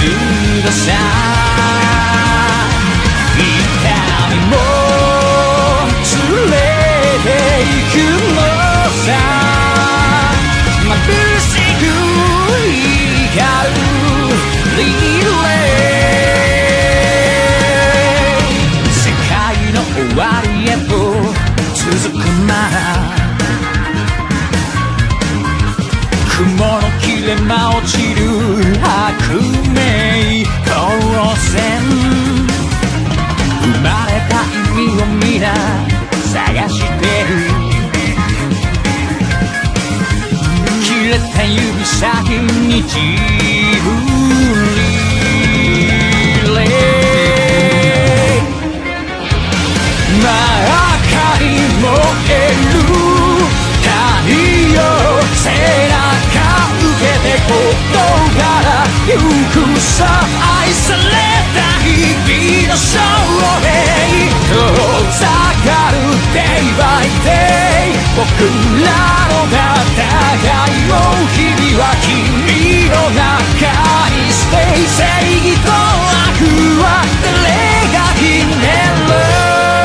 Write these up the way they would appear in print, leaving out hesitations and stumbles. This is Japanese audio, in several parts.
度さ痛みも連れて行くのさ眩しく光るリレー世界の終わりへと続くなら雲の切れ間落ちる悪名光線生まれた意味を皆探してる切れた指先に自分リレー真っ赤に燃える太陽背中受けて事柄ゆくさ愛された日々の証明遠ざかる Day by day 僕らの戦いを日々は君の中に Stay 正義と悪は誰が決める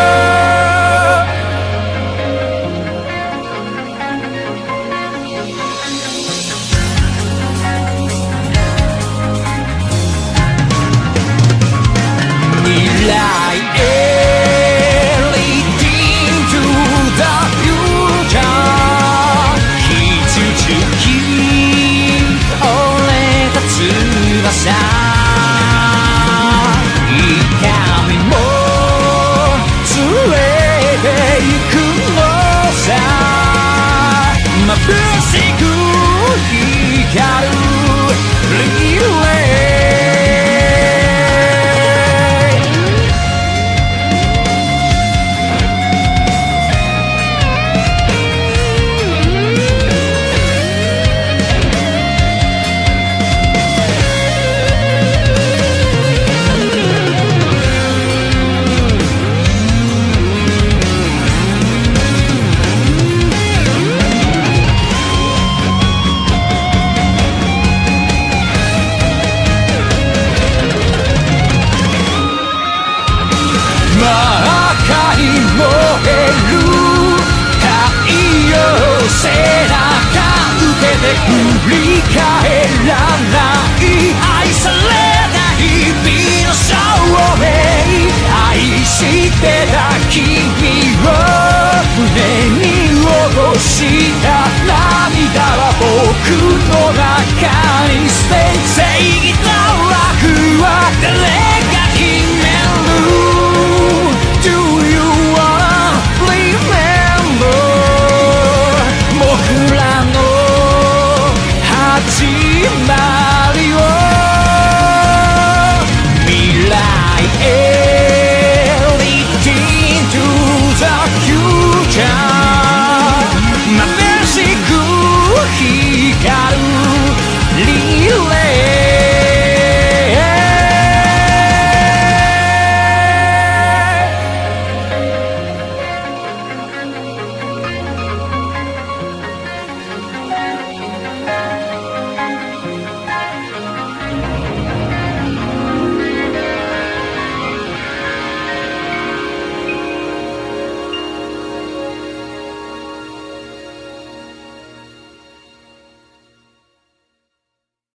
振り返らない愛された日々の証明愛してた君を胸に落とした涙は僕の中に捨て正義と悪は誰が決める Do you wanna remember 僕らの始ま